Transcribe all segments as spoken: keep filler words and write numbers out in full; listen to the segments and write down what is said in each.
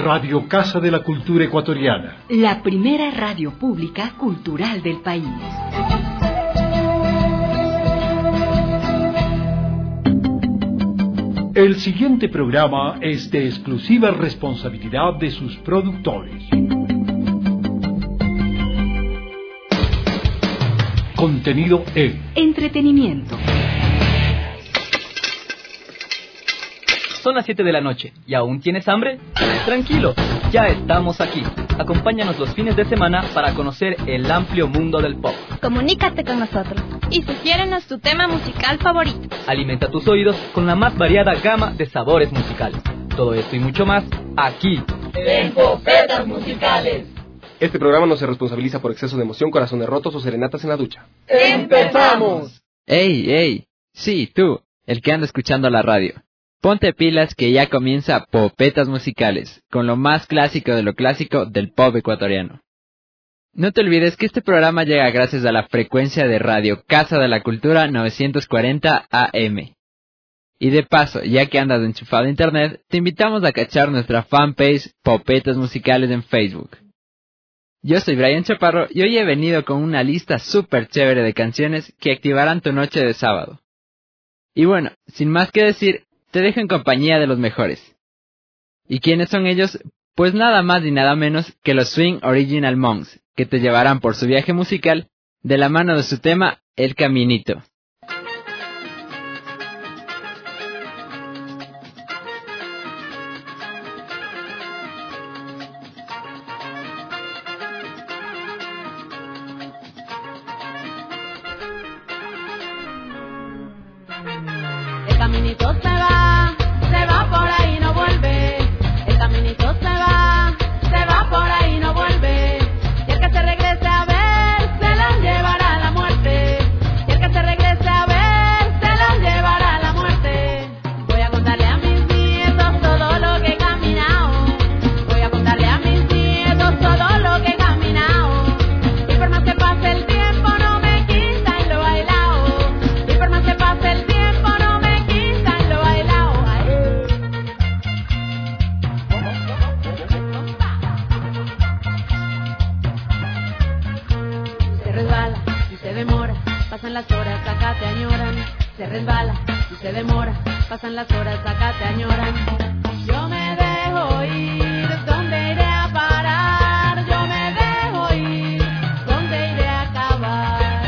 Radio Casa de la Cultura Ecuatoriana. La primera radio pública cultural del país. El siguiente programa es de exclusiva responsabilidad de sus productores. Contenido en entretenimiento. Son las siete de la noche y ¿aún tienes hambre? Tranquilo, ya estamos aquí. Acompáñanos los fines de semana para conocer el amplio mundo del pop. Comunícate con nosotros y sugiérenos tu tema musical favorito. Alimenta tus oídos con la más variada gama de sabores musicales. Todo esto y mucho más aquí en Popetas Musicales. Este programa no se responsabiliza por exceso de emoción, corazones rotos o serenatas en la ducha. ¡Empezamos! ¡Ey, ey! Sí, tú, el que anda escuchando la radio. Ponte pilas que ya comienza Popetas Musicales, con lo más clásico de lo clásico del pop ecuatoriano. No te olvides que este programa llega gracias a la frecuencia de radio Casa de la Cultura novecientos cuarenta A M. Y de paso, ya que andas enchufado a internet, te invitamos a cachar nuestra fanpage Popetas Musicales en Facebook. Yo soy Brian Chaparro y hoy he venido con una lista súper chévere de canciones que activarán tu noche de sábado. Y bueno, sin más que decir, te dejo en compañía de los mejores. ¿Y quiénes son ellos? Pues nada más y nada menos que los Swing Original Monks, que te llevarán por su viaje musical de la mano de su tema El Caminito. El caminito se va, se va por ahí no vuelve. El caminito se va, se va por ahí no vuelve. Y el que se regrese a ver, se lo llevará la muerte. Y el que se regrese a ver, se lo llevará la muerte. Voy a contarle a mis nietos todo lo que he caminado. Voy a contarle a mis nietos todo lo que he caminado. Y por más que pase el tiempo no me quitan lo bailado. Y por más que pase el tiempo no me quitan lo bailado. Se resbala y se demora, pasan las horas, acá te añoran. Se resbala y se demora, pasan las horas, acá te añoran. Yo me dejo ir, ¿dónde iré a parar? Yo me dejo ir, ¿dónde iré a acabar?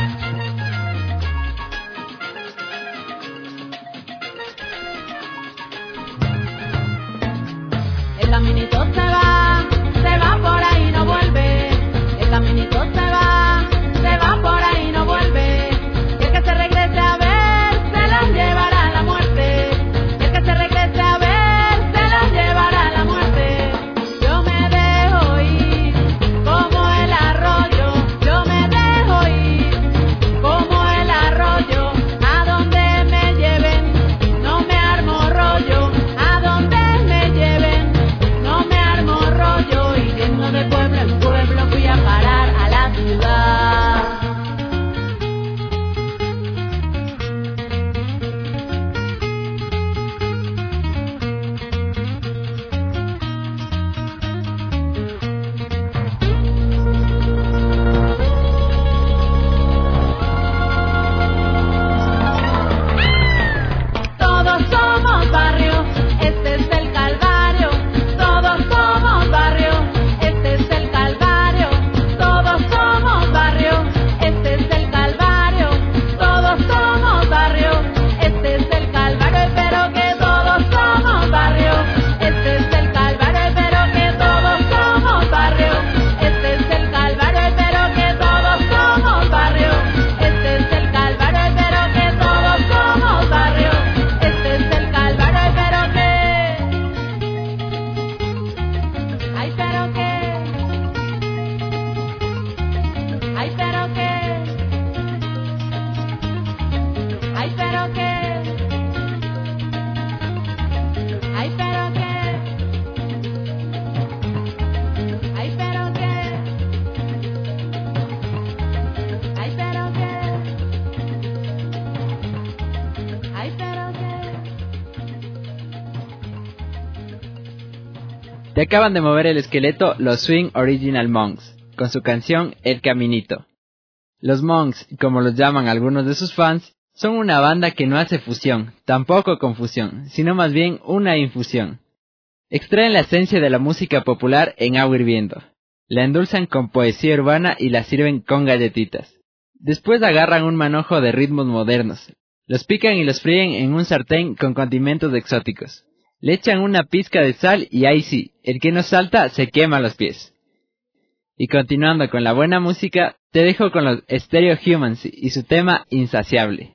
El caminito se va, se va por ahí no vuelve. El caminito se va, se va por ahí no vuelve. Y el que se regrese a ver, se lo llevará la muerte. Y el que se regrese a ver, se lo llevará la muerte. Yo me dejo ir, como el arroyo. Yo me dejo ir, como el arroyo. A donde me lleven, no me armo rollo. A donde me lleven, no me Te acaban de mover el esqueleto los Swing Original Monks, con su canción El Caminito. Los Monks, como los llaman algunos de sus fans, son una banda que no hace fusión, tampoco confusión, sino más bien una infusión. Extraen la esencia de la música popular en agua hirviendo, la endulzan con poesía urbana y la sirven con galletitas. Después agarran un manojo de ritmos modernos, los pican y los fríen en un sartén con condimentos exóticos. Le echan una pizca de sal y ahí sí, el que no salta se quema los pies. Y continuando con la buena música, te dejo con los Stereo Humans y su tema Insaciable.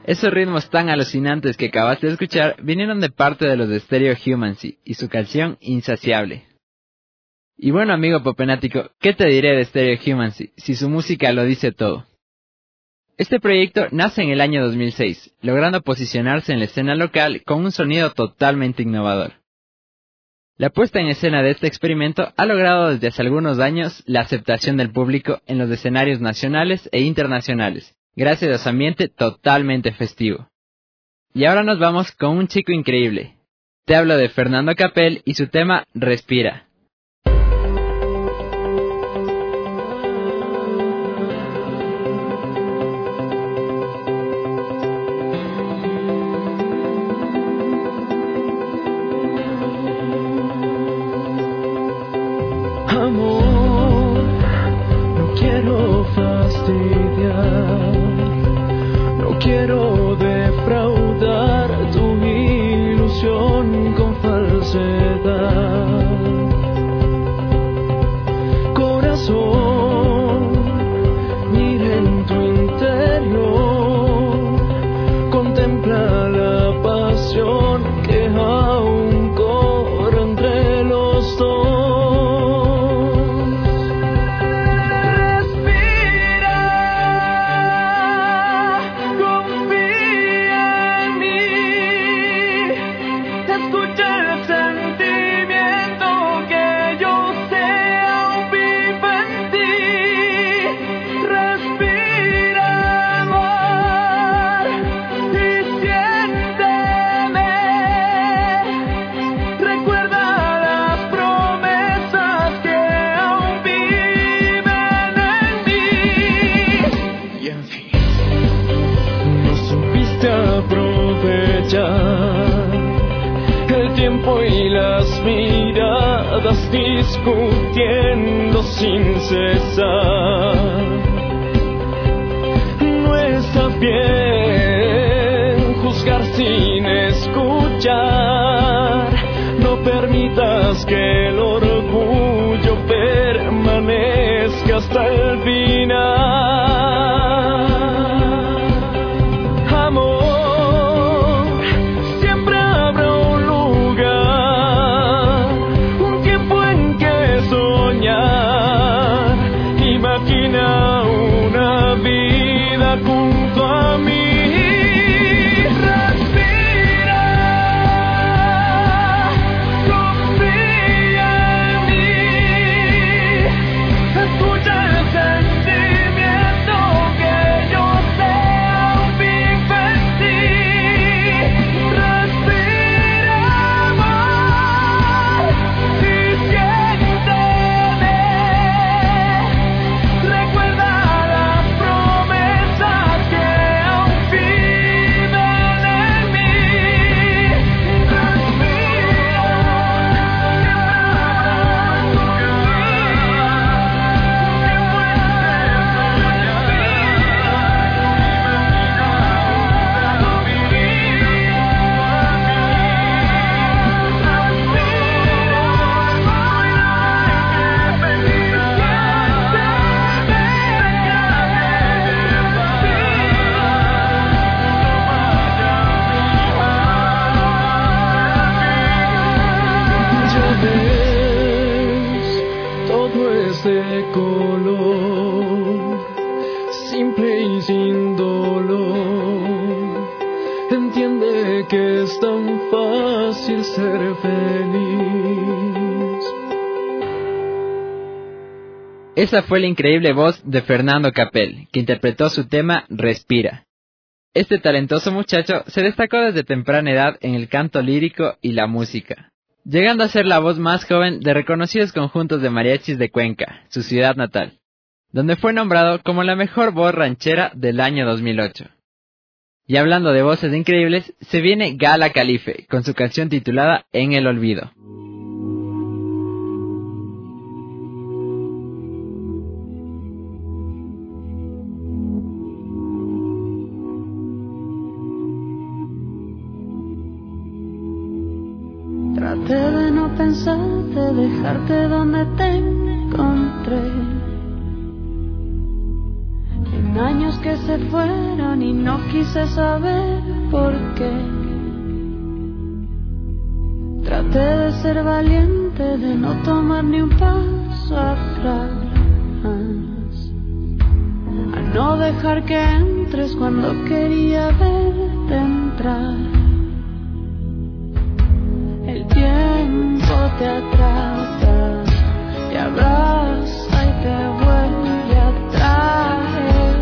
Esos ritmos tan alucinantes que acabaste de escuchar vinieron de parte de los de Stereo Humancy y su canción Insaciable. Y bueno, amigo popenático, ¿qué te diré de Stereo Humancy si su música lo dice todo? Este proyecto nace en el año dos mil seis, logrando posicionarse en la escena local con un sonido totalmente innovador. La puesta en escena de este experimento ha logrado desde hace algunos años la aceptación del público en los escenarios nacionales e internacionales, gracias a su ambiente totalmente festivo. Y ahora nos vamos con un chico increíble. Te hablo de Fernando Capel y su tema Respira. Amor, no quiero fastidiar, no quiero defraudar tu ilusión con falsedad. Corazón, mira en tu interior, contempla la pasión que aún corre entre los dos. El tiempo y las miradas discutiendo sin cesar. No está bien juzgar sin escuchar. No permitas que el orgullo permanezca hasta el final. De color, simple y sin dolor. Entiende que es tan fácil ser feliz. Esa fue la increíble voz de Fernando Capel, que interpretó su tema Respira. Este talentoso muchacho se destacó desde temprana edad en el canto lírico y la música, llegando a ser la voz más joven de reconocidos conjuntos de mariachis de Cuenca, su ciudad natal, donde fue nombrado como la mejor voz ranchera del año dos mil ocho. Y hablando de voces increíbles, se viene Gala Calife, con su canción titulada En el Olvido. Traté de no pensar, de dejarte donde te encontré. Y años que se fueron y no quise saber por qué. Traté de ser valiente, de no tomar ni un paso atrás, a no dejar que entres cuando quería verte entrar. El tiempo te atrapa, te abraza y te vuelve a traer.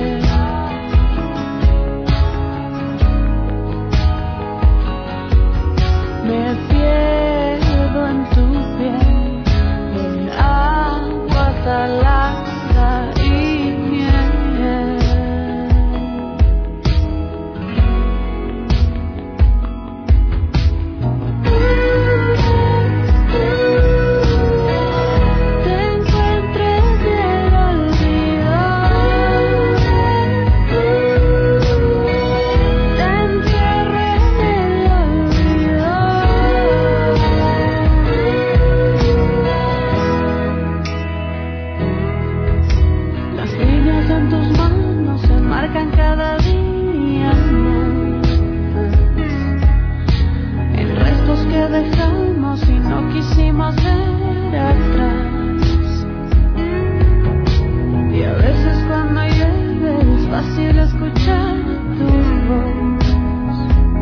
Me pierdo en tu piel, en agua salada y miel. Te encuentres en el olvido, te entierre en el olvido. Las líneas en tus manos se marcan cada día más, en restos que dejamos y no quisimos ver atrás. Y a veces cuando llueve es fácil escuchar tu voz,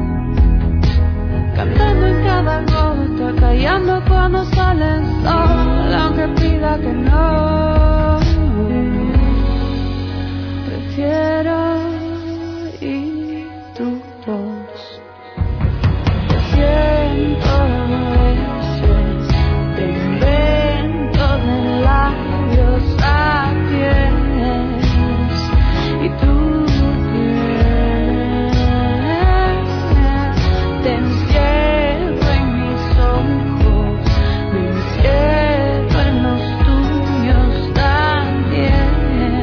cantando en cada gota, callando cuando sale el sol, aunque pida que no. Prefiero oír tu voz. Te siento a veces, te invento de labios a pies y tu piel. Te encierro en mis ojos, me encierro en los tuyos también.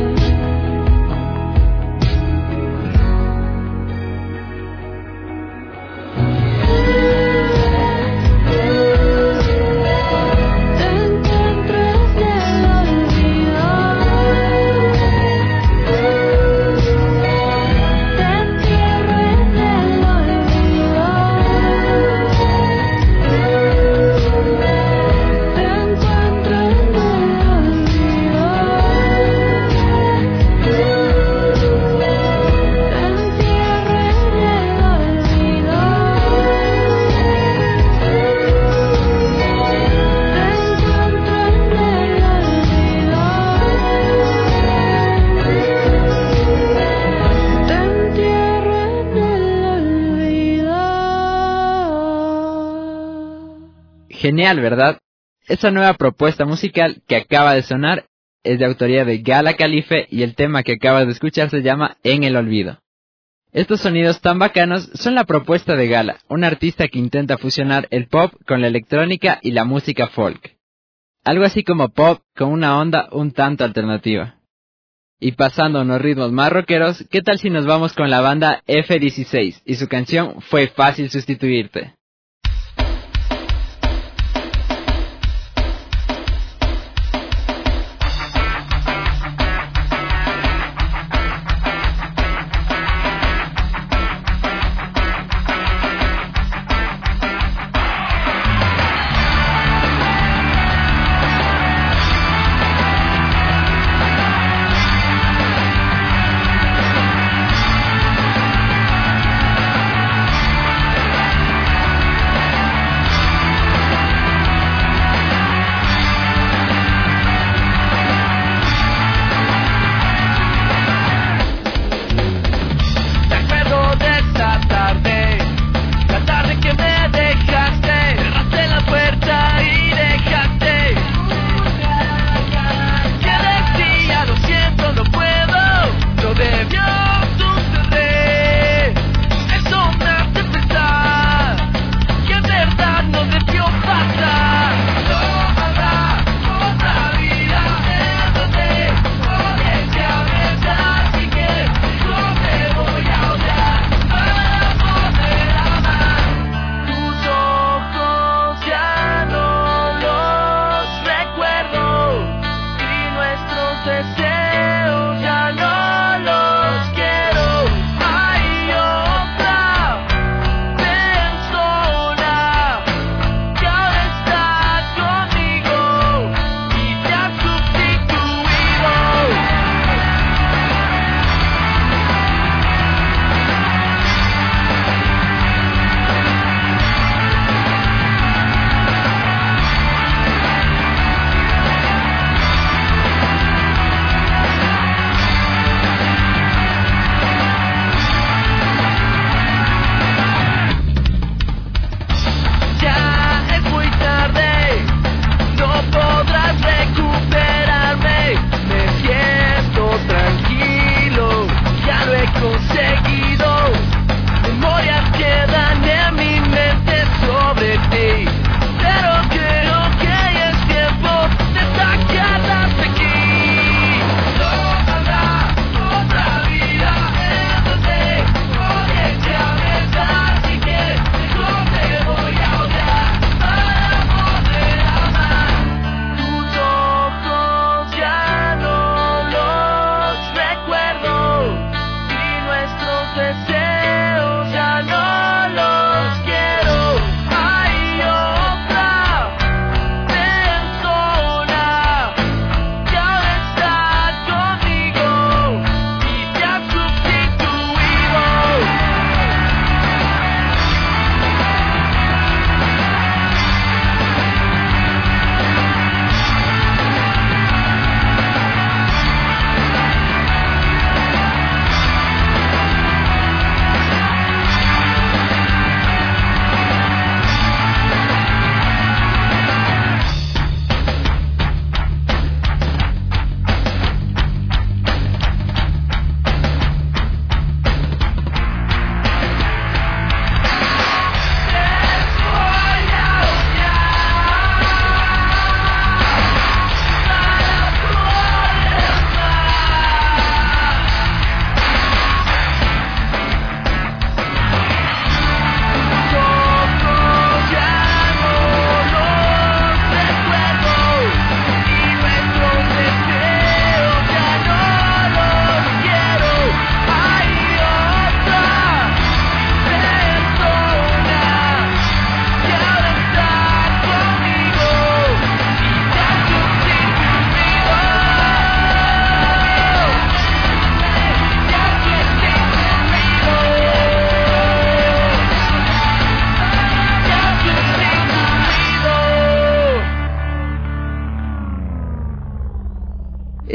Te encuentras en el olvido, te entierro en el olvido. Te encuentro en el olvido, te entierro en el olvido. Genial, ¿verdad? Esa nueva propuesta musical que acaba de sonar es de autoría de Gala Khalife y el tema que acabas de escuchar se llama En el Olvido. Estos sonidos tan bacanos son la propuesta de Gala, un artista que intenta fusionar el pop con la electrónica y la música folk. Algo así como pop con una onda un tanto alternativa. Y pasando a unos ritmos más rockeros, ¿qué tal si nos vamos con la banda F dieciséis y su canción Fue Fácil Sustituirte? deseos ya no lo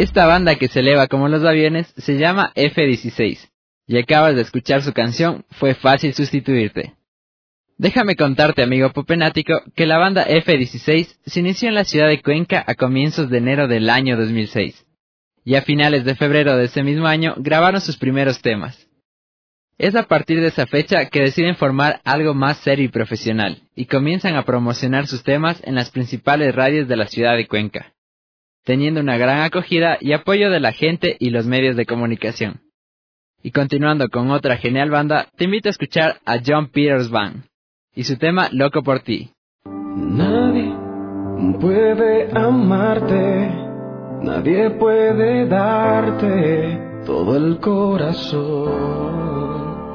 Esta banda que se eleva como los aviones se llama F dieciséis, y acabas de escuchar su canción Fue fácil sustituirte. Déjame contarte, amigo popenático, que la banda F dieciséis se inició en la ciudad de Cuenca a comienzos de enero del año dos mil seis, y a finales de febrero de ese mismo año grabaron sus primeros temas. Es a partir de esa fecha que deciden formar algo más serio y profesional, y comienzan a promocionar sus temas en las principales radios de la ciudad de Cuenca, teniendo una gran acogida y apoyo de la gente y los medios de comunicación. Y continuando con otra genial banda, te invito a escuchar a John Peters Band y su tema Loco por ti. Nadie puede amarte, nadie puede darte todo el corazón.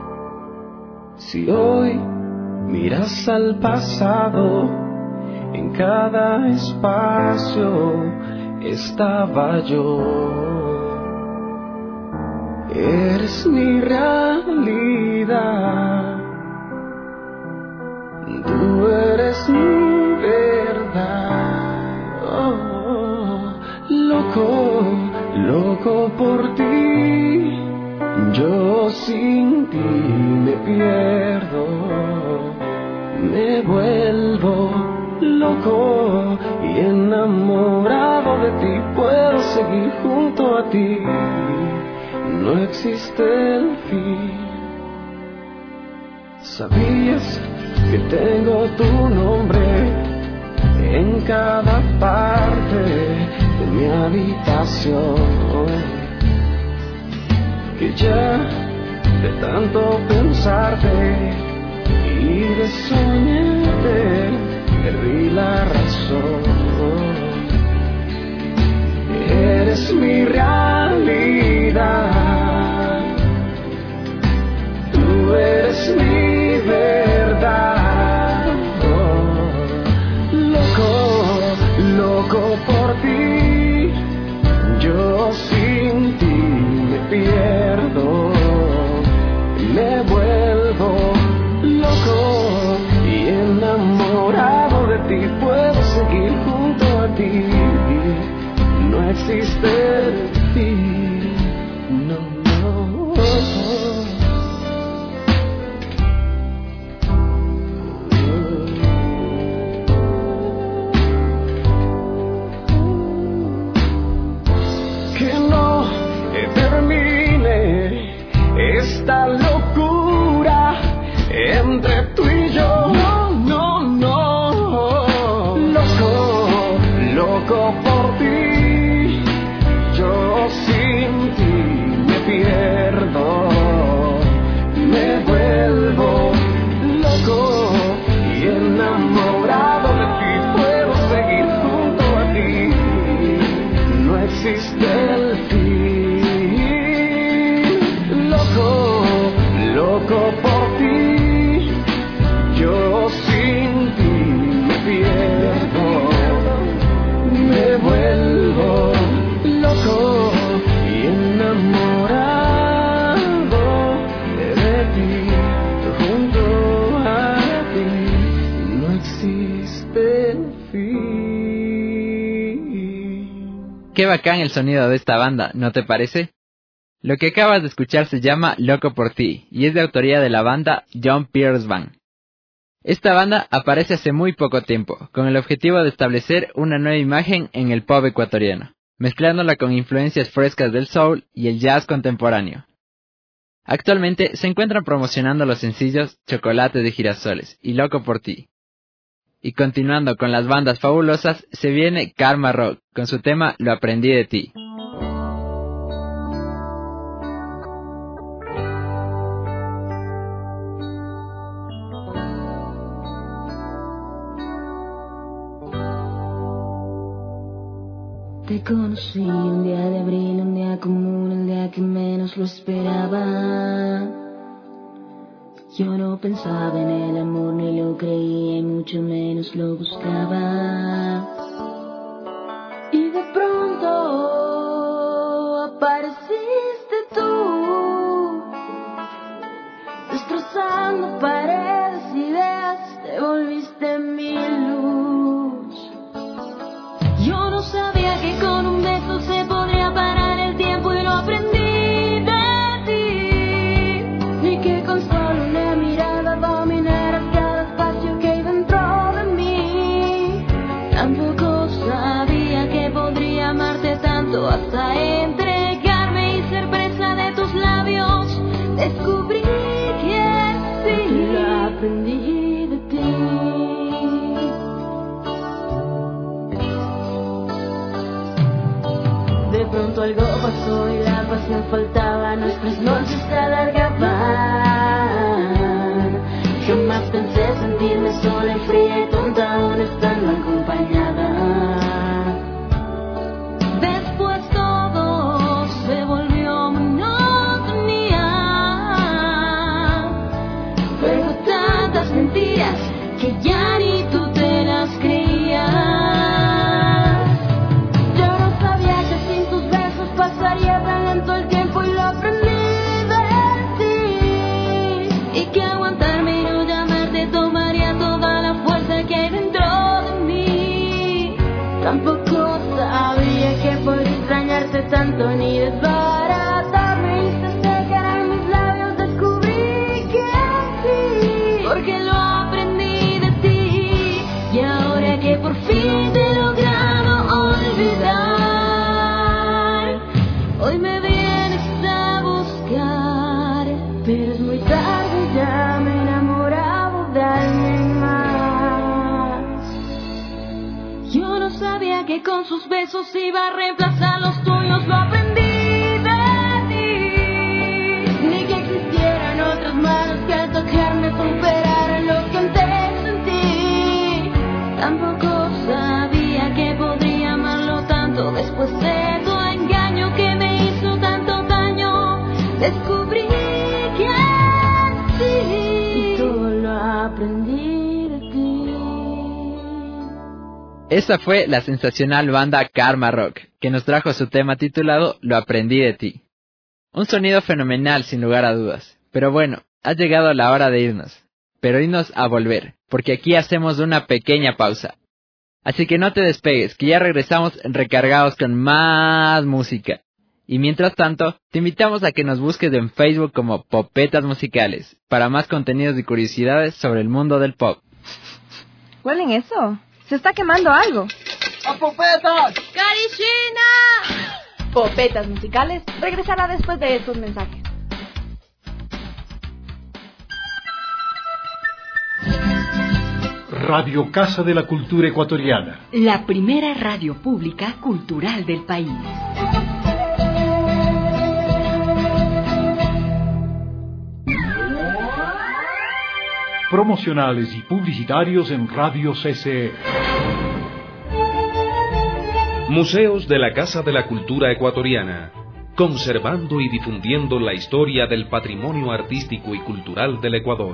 Si hoy miras al pasado, en cada espacio estaba yo. Eres mi realidad, tú eres mi verdad. Oh, loco, loco por ti, yo sin ti me pierdo, me vuelvo loco y enamorado de ti, puedo seguir junto a ti, no existe el fin. ¿Sabías que tengo tu nombre en cada parte de mi habitación? Que ya de tanto pensarte y de soñarte perdí la razón. Eres mi realidad, tú eres mi verdad. Oh, loco, loco por ti, yo sin ti me pierdo, me vuelvo loco y enamorado de ti, puedo seguir junto a ti, no existe el fin, no, no. Que no termine esta locura entre tú y yo. No, no, no. Loco, loco por ti, yo sin ti me pierdo, me vuelvo loco y enamorado de ti, puedo seguir junto a ti, no existe el fin. Loco, loco por ti, yo sin ti me pierdo, me vuelvo loco y enamorado de ti, junto a ti, no existe el fin. Qué bacán el sonido de esta banda, ¿no te parece? Lo que acabas de escuchar se llama Loco por ti y es de autoría de la banda John Peters Band. Esta banda aparece hace muy poco tiempo, con el objetivo de establecer una nueva imagen en el pop ecuatoriano, mezclándola con influencias frescas del soul y el jazz contemporáneo. Actualmente se encuentran promocionando los sencillos Chocolate de Girasoles y Loco por ti. Y continuando con las bandas fabulosas, se viene Karma Rock con su tema Lo aprendí de ti. Te conocí un día de abril, un día común, el día que menos lo esperaba. Yo no pensaba en el amor, ni lo creía, y mucho menos lo buscaba. Y de pronto apareciste tú, destrozando paredes, ideas, te volviste mi luz. Yo no sabía que con un beso se podría parar pronto algo pasó y la paz me faltaba. Nuestras noches se alargaban. Jamás pensé sentirme sola y fría y tonta aún estando acompañada. Después todo se volvió monotonía. Luego tantas mentiras que ya ni tú te las creías. Yo no sabía que sin tus besos pasaría tan lento el tiempo y lo aprendí de ti. Y que aguantarme y no llamarte tomaría toda la fuerza que hay dentro de mí. Tampoco sabía que por extrañarte tanto ni desbaratarme y se secaran mis labios. Descubrí que sí, porque lo aprendí de ti. Y ahora que por fin te he logrado olvidar, hoy me vienes a buscar. Pero es muy tarde, ya me he enamorado de alguien más. Yo no sabía que con sus besos iba a reemplazar los tuyos. Lo aprendí de ti. Ni que existieran otras manos que al tocarme superaran lo que antes sentí. Tampoco sabía que podría amarlo tanto después de tu engaño que me hizo tanto daño. Descubrí que sí, y todo lo aprendí de ti. Esa fue la sensacional banda Karma Rock, que nos trajo su tema titulado Lo aprendí de ti. Un sonido fenomenal sin lugar a dudas. Pero bueno, ha llegado la hora de irnos. Pero irnos a volver, porque aquí hacemos una pequeña pausa. Así que no te despegues, que ya regresamos recargados con más música. Y mientras tanto, te invitamos a que nos busques en Facebook como Popetas Musicales, para más contenidos y curiosidades sobre el mundo del pop. ¿Huelen eso? Se está quemando algo. ¡A Popetas! ¡Karishina! Popetas Musicales regresará después de estos mensajes. Radio Casa de la Cultura Ecuatoriana. La primera radio pública cultural del país. Promocionales y publicitarios en Radio C C E. Museos de la Casa de la Cultura Ecuatoriana, conservando y difundiendo la historia del patrimonio artístico y cultural del Ecuador.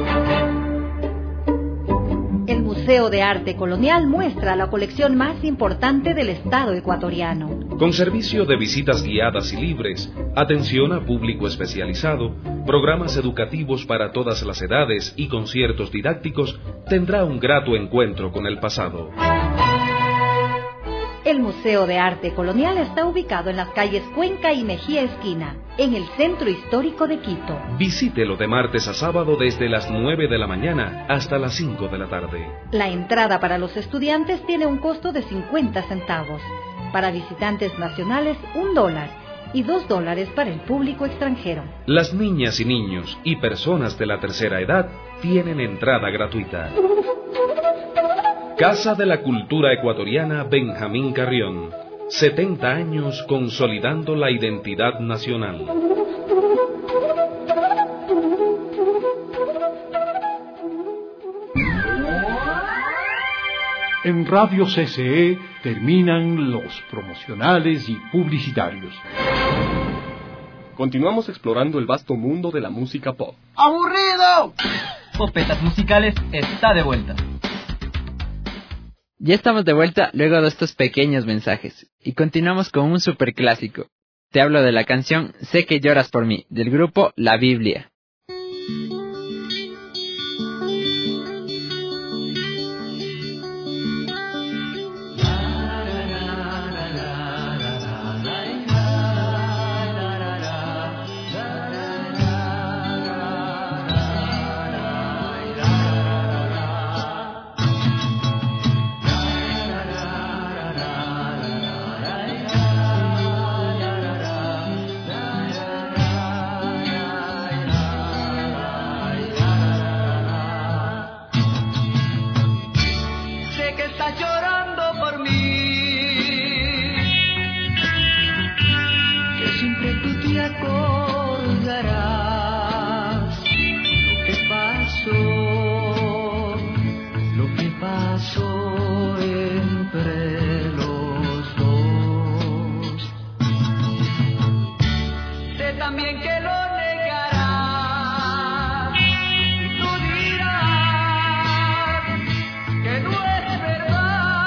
El Museo de Arte Colonial muestra la colección más importante del Estado ecuatoriano. Con servicio de visitas guiadas y libres, atención a público especializado, programas educativos para todas las edades y conciertos didácticos, tendrá un grato encuentro con el pasado. El Museo de Arte Colonial está ubicado en las calles Cuenca y Mejía Esquina, en el centro histórico de Quito. Visítelo de martes a sábado desde las nueve de la mañana hasta las cinco de la tarde. La entrada para los estudiantes tiene un costo de cincuenta centavos. Para visitantes nacionales, un dólar. Y dos dólares para el público extranjero. Las niñas y niños y personas de la tercera edad tienen entrada gratuita. Casa de la Cultura Ecuatoriana Benjamín Carrión. setenta años consolidando la identidad nacional. En Radio C C E terminan los promocionales y publicitarios. Continuamos explorando el vasto mundo de la música pop. ¡Aburrido! Popetas Musicales está de vuelta. Ya estamos de vuelta luego de estos pequeños mensajes, y continuamos con un superclásico. Te hablo de la canción Sé que lloras por mí, del grupo La Biblia. pasó entre los dos. Sé también que lo negarás, tú dirás que no es verdad.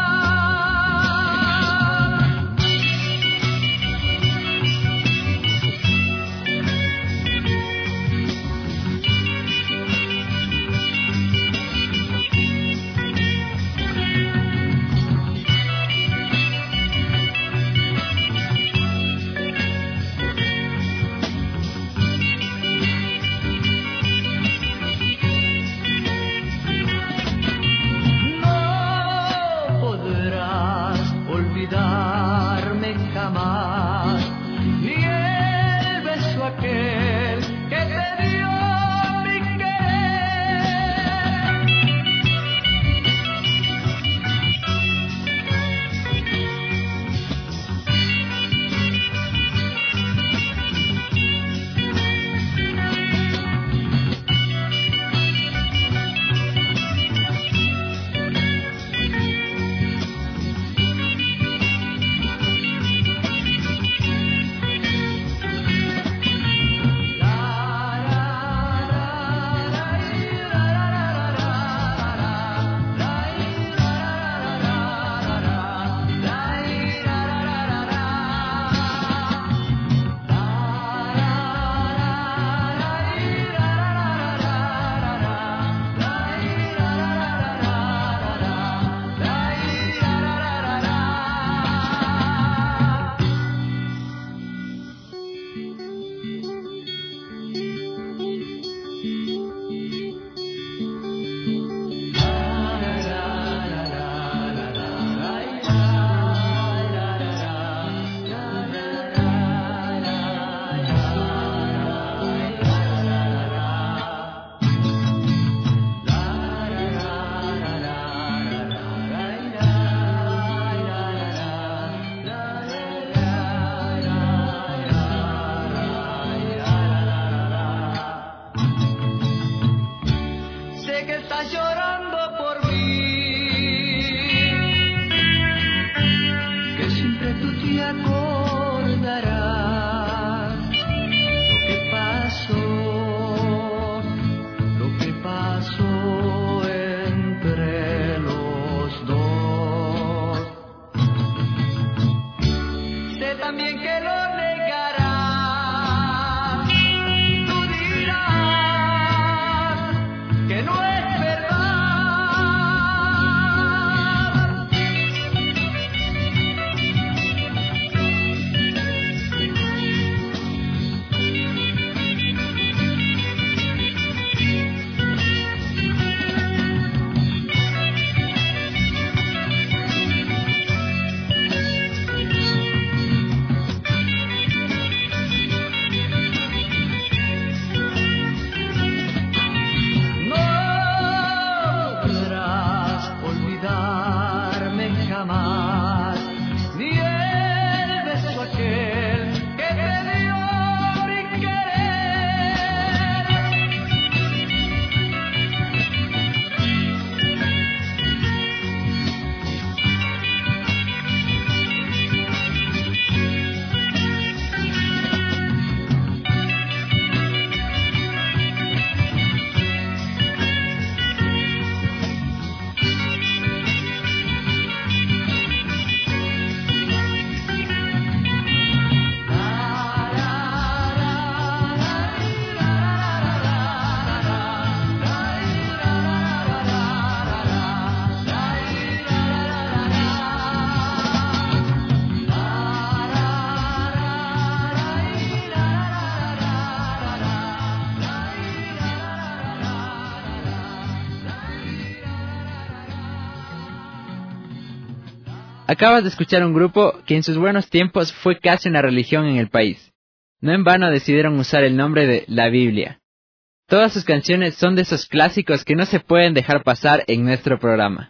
Acabas de escuchar un grupo que en sus buenos tiempos fue casi una religión en el país. No en vano decidieron usar el nombre de La Biblia. Todas sus canciones son de esos clásicos que no se pueden dejar pasar en nuestro programa.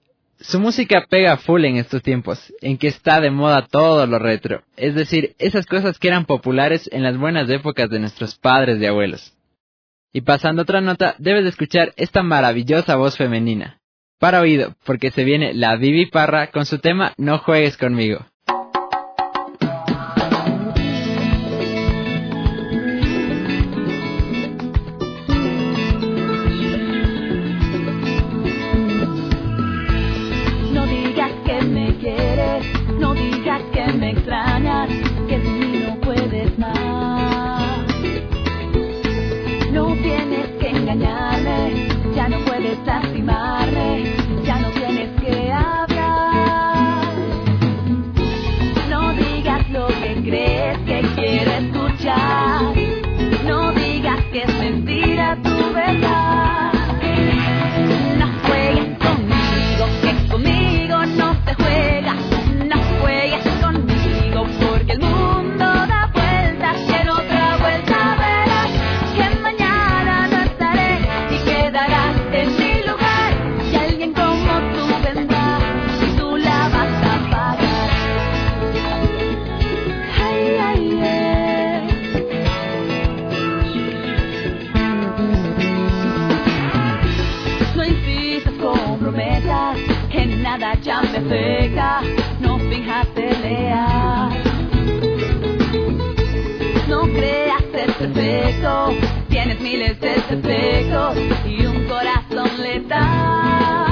Su música pega full en estos tiempos, en que está de moda todo lo retro, es decir, esas cosas que eran populares en las buenas épocas de nuestros padres y abuelos. Y pasando a otra nota, debes de escuchar esta maravillosa voz femenina. Para oído, porque se viene la Vivi Parra con su tema No juegues conmigo. No digas que me quieres, no digas que me extrañas, que sin mí no puedes más. No tienes que engañarme, ya no puedes lastimarme, ya no tienes que hablar. No digas lo que crees que quiero escuchar, no digas que es mentira tu verdad. No juegues conmigo, que conmigo no se juega. No juegues conmigo porque el mundo da vueltas y en otra vuelta verás que mañana no estaré y quedarás en mi lugar y alguien como tú vendrá y tú la vas a pagar. Ay, ay, ay. No insistas con promesas, que nada ya me afecta, no finjas pelear. No creas ser perfecto, tienes miles de defectos y un corazón letal.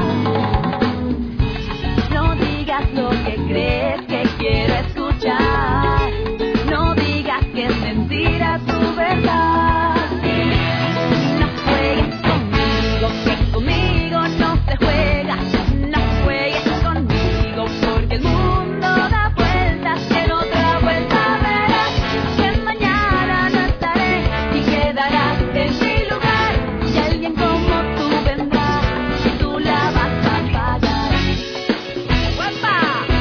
No digas lo que crees que quiero escuchar, no digas que es mentira tu verdad. No juegues conmigo, que conmigo no se juega. No juegues conmigo porque el mundo da vueltas y en otra vuelta verás que mañana no estaré y quedarás en mi lugar y alguien como tú vendrá y tú la vas a pagar. ¡Guapa!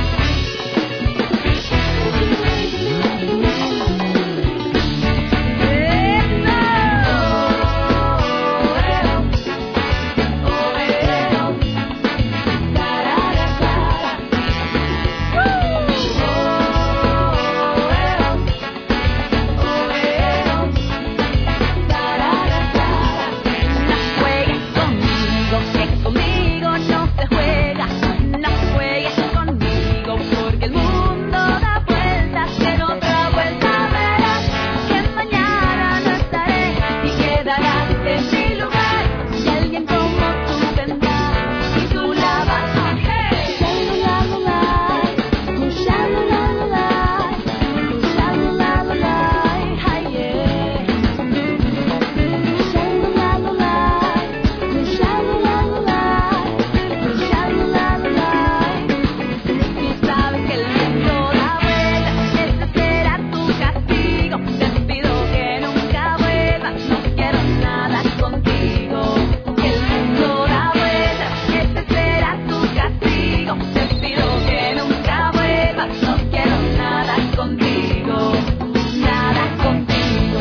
No juegues conmigo, que conmigo no se juega. No juegues conmigo porque el mundo da vueltas y en otra vuelta verás que mañana no estaré y quedarás en mi lugar y alguien como tú vendrá y tú la vas a pagar. Tú sabes que el mundo da vueltas, este será tu castigo. Te pido que nunca vuelvas, no quiero nada contigo. El mundo da vueltas, este será tu castigo. Te pido que nunca vuelvas, no quiero nada contigo, nada contigo.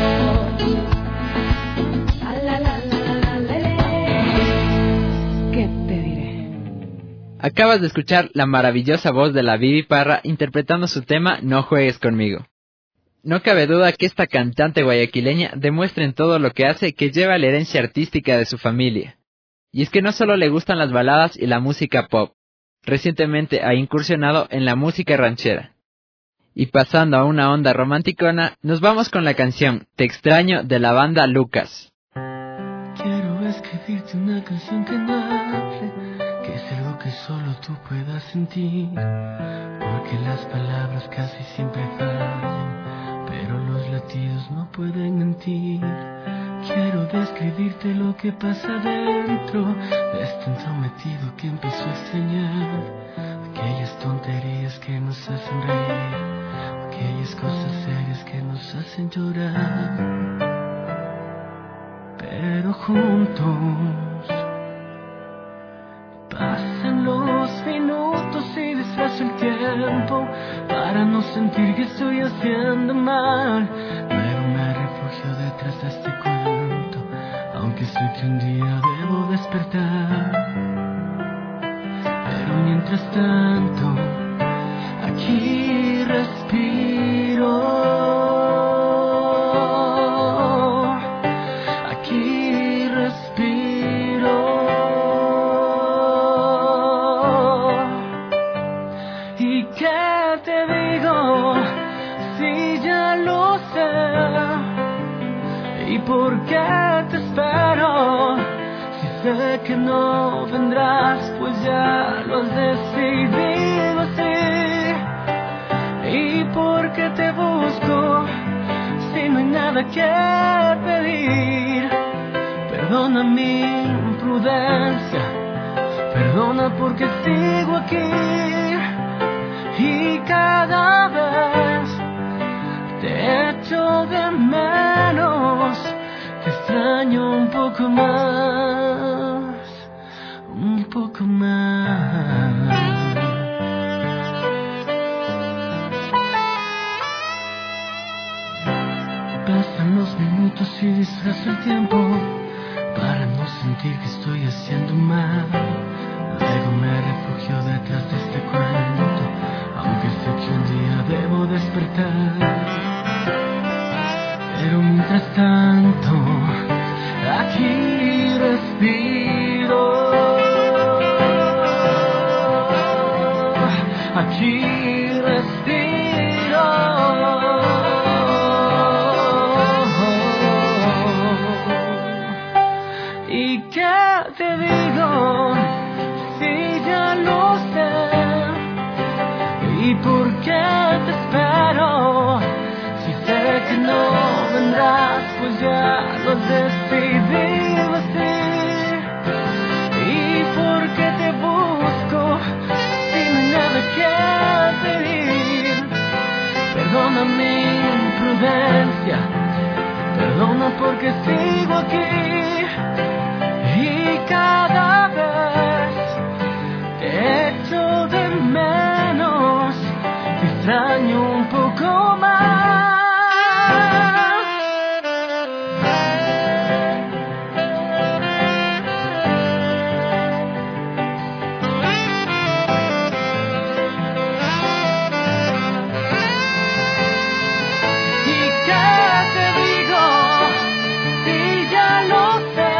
La, la, la, la, la, la, la. ¿Qué te diré? Acabas de escuchar la maravillosa voz de la Vivi Parra interpretando su tema No juegues conmigo. No cabe duda que esta cantante guayaquileña demuestra en todo lo que hace que lleva la herencia artística de su familia. Y es que no solo le gustan las baladas y la música pop, recientemente ha incursionado en la música ranchera. Y pasando a una onda romanticona, nos vamos con la canción Te extraño de la banda Lucas. Quiero escribirte una canción que no hable, que es algo que solo tú puedas sentir, porque las palabras casi siempre fallan, pero los latidos no pueden mentir. Quiero describirte lo que pasa dentro de este entrometido que empezó a extrañar, aquellas tonterías que nos hacen reír, aquellas cosas serias que nos hacen llorar. Pero juntos pasan los minutos y disfrazo el tiempo para no sentir que estoy haciendo mal. Pero me refugio detrás de este cuento, aunque sé que un día debo despertar. Pero mientras tanto, aquí respiro. Aquí respiro. por qué te espero? Si sé que no vendrás, pues ya lo has decidido así. ¿Y por qué te busco si no hay nada que pedir? Perdona mi imprudencia, perdona porque sigo aquí. Y cada vez te echo de menos, te extraño un poco más, un poco más. Pasan los minutos y disfrazo el tiempo para no sentir que estoy haciendo mal. Luego me refugio detrás de este cuento, aunque sé que un día debo despertar. Pero mientras tanto, aquí respiro, aquí respiro. ¿Y qué te digo? Si ya lo sé. ¿Y por qué te espero? Si sé que no vendrás, pues ya lo has decidido así. ¿Y por qué te busco si no hay nada que pedir? Perdona mi imprudencia, perdona porque sigo aquí. Y cada vez te echo de menos, te extraño un poco más. ¿Y qué te digo? Si ya lo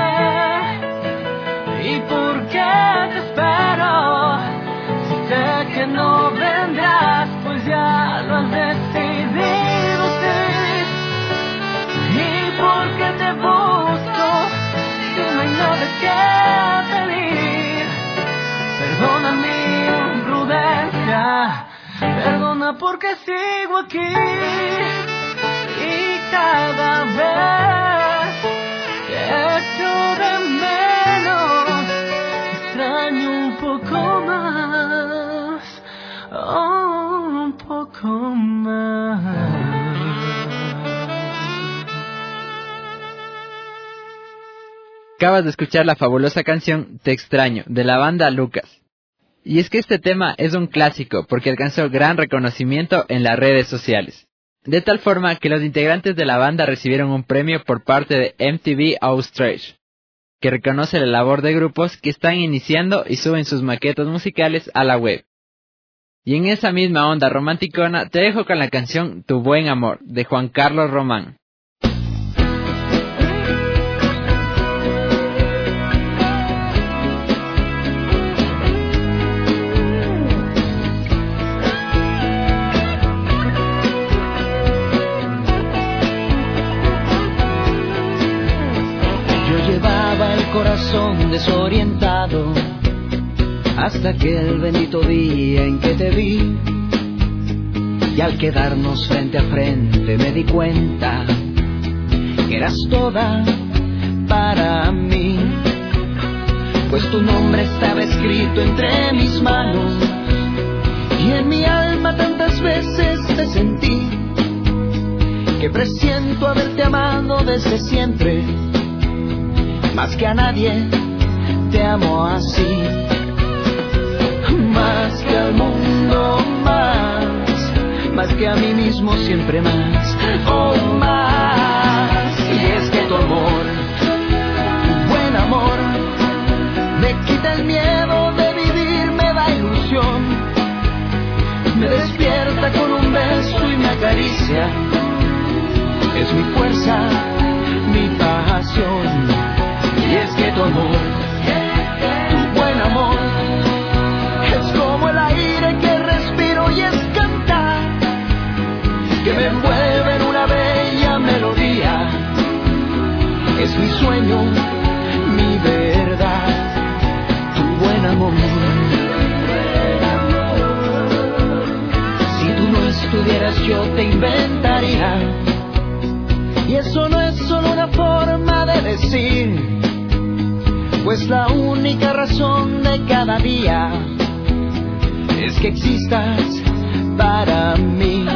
sé. ¿Y por qué te espero? Si sé que no vendrás, pues ya lo has decidido, sí. ¿Y por qué te busco si no hay nada que pedir? Perdona mi imprudencia, perdona porque sigo aquí. Y cada vez te echo de menos, te extraño un poco más, oh, un poco más. Acabas de escuchar la fabulosa canción Te extraño, de la banda Lucas. Y es que este tema es un clásico porque alcanzó gran reconocimiento en las redes sociales. De tal forma que los integrantes de la banda recibieron un premio por parte de M T V Australia, que reconoce la labor de grupos que están iniciando y suben sus maquetas musicales a la web. Y en esa misma onda romanticona te dejo con la canción Tu buen amor, de Juan Carlos Román. Corazón desorientado hasta aquel bendito día en que te vi, y al quedarnos frente a frente me di cuenta que eras toda para mí, pues tu nombre estaba escrito entre mis manos y en mi alma tantas veces te sentí que presiento haberte amado desde siempre. Más que a nadie te amo así, más que al mundo más, más que a mí mismo siempre más, oh más. Y es que tu amor, tu buen amor, me quita el miedo de vivir, me da ilusión, me despierta con un beso y me acaricia, es mi fuerza, mi pasión. Y es que tu amor, tu buen amor, es como el aire que respiro y es cantar, que me envuelve en una bella melodía, decir, pues la única razón de cada día es que existas para mí.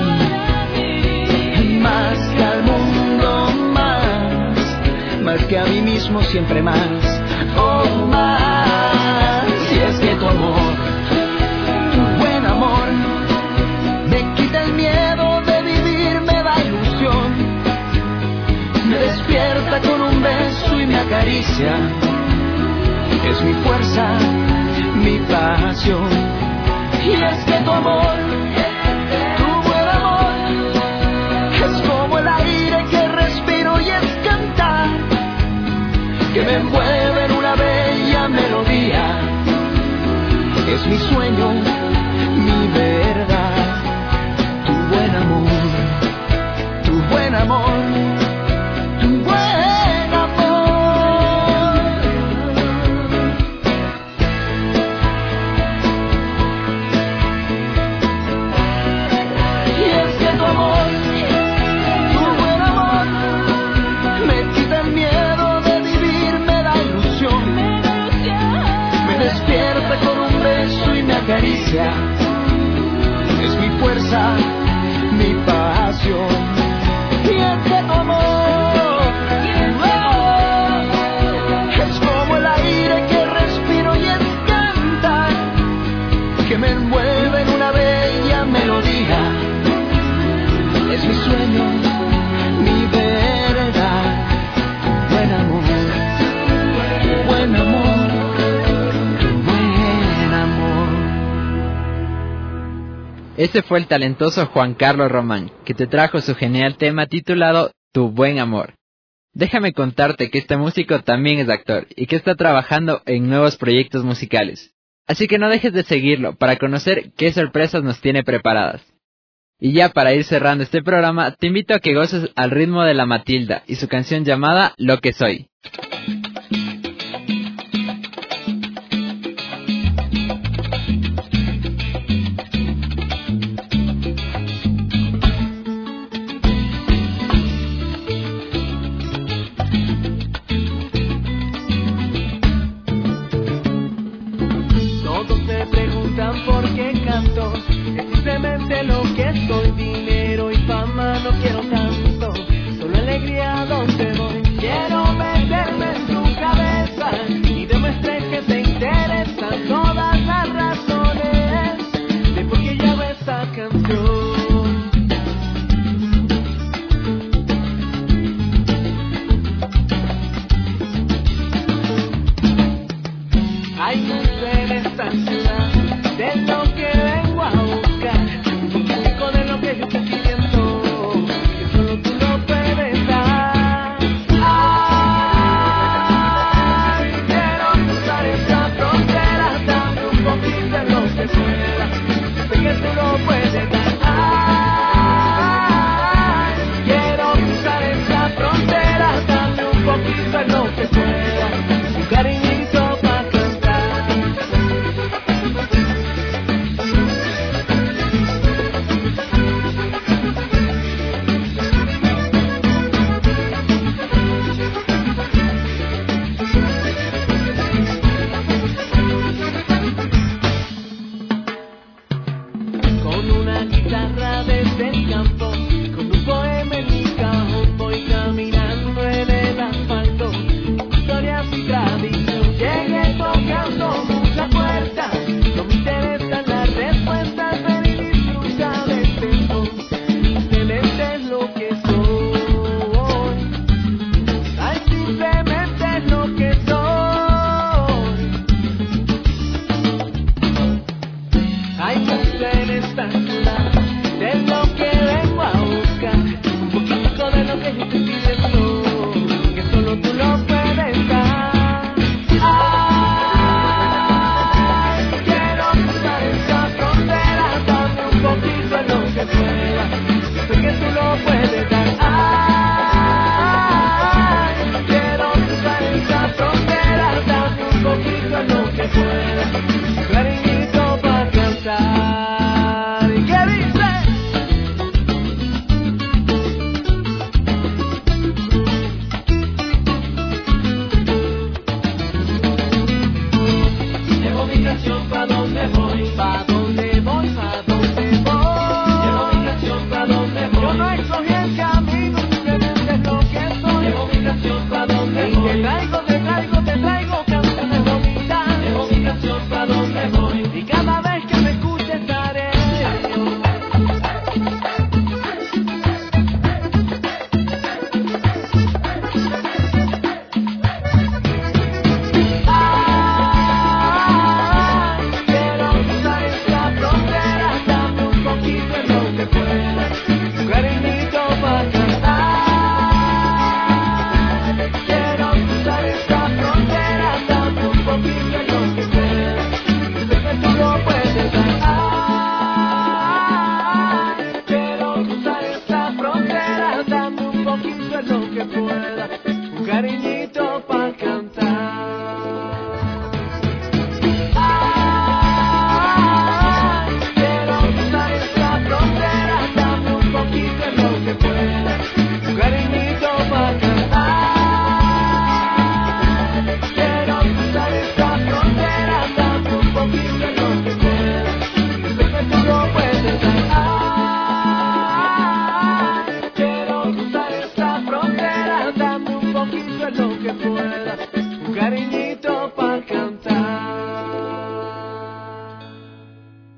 Más que al mundo, más, más que a mí mismo, siempre más, oh más. Si es que tu amor, tu buen amor, me quita el miedo de vivir, me da ilusión, me despierta con un beso y me acaricia, es mi fuerza, mi pasión. Y es que tu amor, tu buen amor, es como el aire que respiro y es cantar, que me envuelve en una bella melodía, es mi sueño, mi verdad. Tu buen amor, tu buen amor, tu buen amor. Y es que tu amor, tu buen amor, me quita el miedo de vivir, me da ilusión, me despierta con un beso y me acaricia, es mi fuerza, mi pasión. Y es que tu amor, es como el aire que respiro y es cantar, que me envuelve en una bella melodía, es mi sueño, mi verdad. Tu buen amor, tu buen amor, tu buen amor. Ese fue el talentoso Juan Carlos Román, que te trajo su genial tema titulado Tu buen amor. Déjame contarte que este músico también es actor y que está trabajando en nuevos proyectos musicales. Así que no dejes de seguirlo para conocer qué sorpresas nos tiene preparadas. Y ya para ir cerrando este programa, te invito a que goces al ritmo de La Matilda y su canción llamada Lo que soy. Todos se preguntan por qué canto, es simplemente lo que soy, dinero y fama no quiero tanto, solo alegría donde voy. Quiero meterme en tu cabeza y demuestre que te interesan todas las razones de por qué llamo esta canción. Hay mucho en esta ciudad de lo que vengo a buscar, un poco de lo que yo estoy pidiendo, que solo tú lo puedes dar. Ay, quiero cruzar esta frontera, dame un poquito de lo que pueda, sé que tú lo puedes dar. Ay, quiero cruzar esta frontera, dame un poquito de lo que pueda, un cariñito para cantar. Con una guitarra desde el campo, con un poema en mi cajón, voy caminando en el asfalto, historias y tradición. Llegué tocando muchas puertas, no me interesan las respuestas, ven y disfruta de este son, simplemente es lo que soy. Ay, simplemente es lo que soy. Hay mucho en esta ciudad de lo que vengo a buscar, un poquito de lo que yo estoy pidiendo, que solo tú lo puedes dar. Ay, quiero cruzar esta frontera, dame un poquito de lo que pueda, sé que tú lo puedes dar. Ay, quiero cruzar esta frontera, dame un poquito de lo que pueda, cariñito para cantar. Yeah.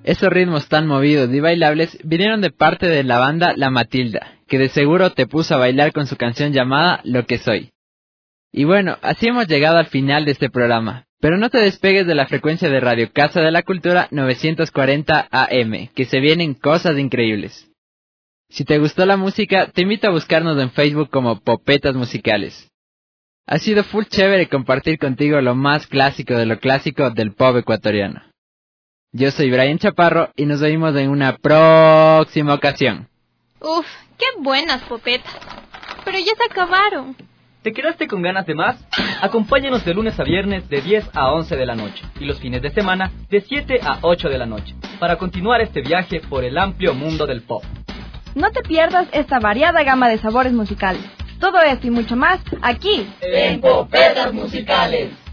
Esos ritmos tan movidos y bailables vinieron de parte de la banda La Matilda, que de seguro te puso a bailar con su canción llamada Lo que soy. Y bueno, así hemos llegado al final de este programa, pero no te despegues de la frecuencia de Radio Casa de la Cultura novecientos cuarenta A M, que se vienen cosas increíbles. Si te gustó la música, te invito a buscarnos en Facebook como Popetas Musicales. Ha sido full chévere compartir contigo lo más clásico de lo clásico del pop ecuatoriano. Yo soy Brian Chaparro y nos vemos en una próxima ocasión. Uf, qué buenas popetas. Pero ya se acabaron. ¿Te quedaste con ganas de más? Acompáñanos de lunes a viernes de diez a once de la noche y los fines de semana de siete a ocho de la noche para continuar este viaje por el amplio mundo del pop. No te pierdas esta variada gama de sabores musicales. Todo esto y mucho más aquí en Popetas Musicales.